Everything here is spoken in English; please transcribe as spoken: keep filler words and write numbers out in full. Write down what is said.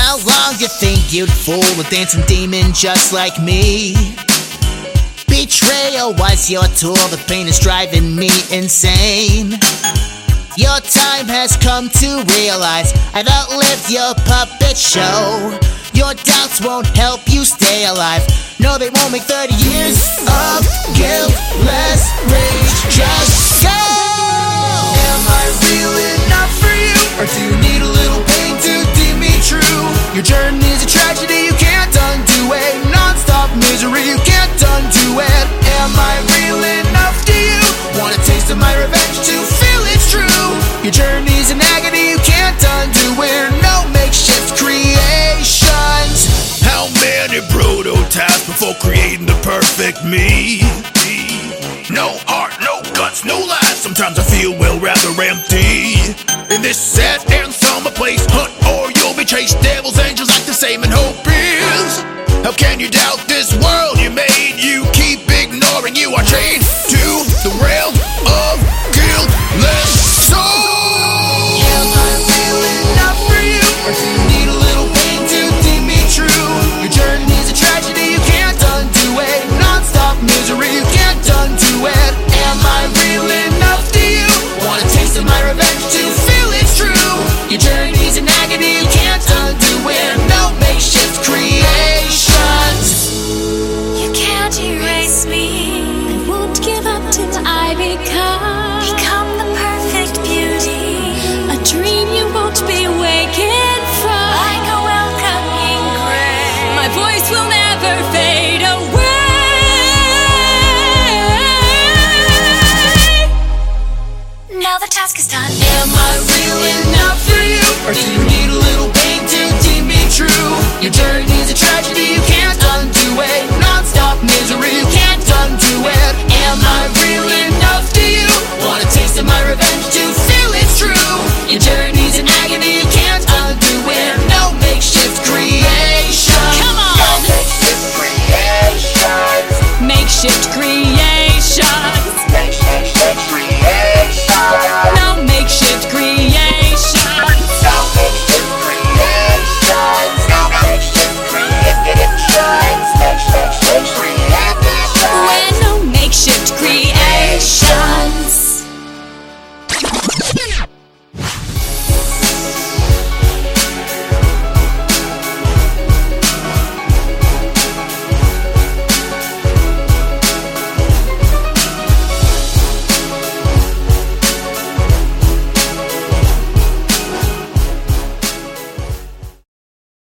How long you think you'd fool a dancing demon just like me? Betrayal was your tool, the pain is driving me insane. Your time has come to realize I've outlived your puppet show. Your doubts won't help you stay alive. No, they won't make thirty years of guiltless rage just go. Am I real enough for you? Or do you need a little pain to deem me true? Your journey's a tragedy, you can't undo it. Non-stop misery, you can't undo it. Am I real enough to you? Want a taste of my revenge to feel it's true? Your journey's an agony, you can't undo. We're no makeshift creations. How many prototypes before creating the perfect me? No heart, no guts, no lies. Sometimes I feel, well, rather empty. In this sad and summer place, hunt or you'll be chased. Devils, angels act the same, and hope is. How can you doubt this world you made? You keep ignoring, you are chained to the realm of guiltless soul. Am I real enough for you? Or do you need a little pain to deem me true? Your journey's a tragedy, you can't undo it. Non-stop misery, you can't undo it. Am I real enough to you? Want a taste of my revenge to feel it's true? Your journey's an agony, you can't undo. We're no makeshift creations. You can't erase me. I won't give up till I become Become the perfect beauty. A dream you won't be waking from. Like a welcoming grace, my voice will never fade away. Now the task is done. Am I real enough for you? Or do you need a little pain to deem me true? Your journey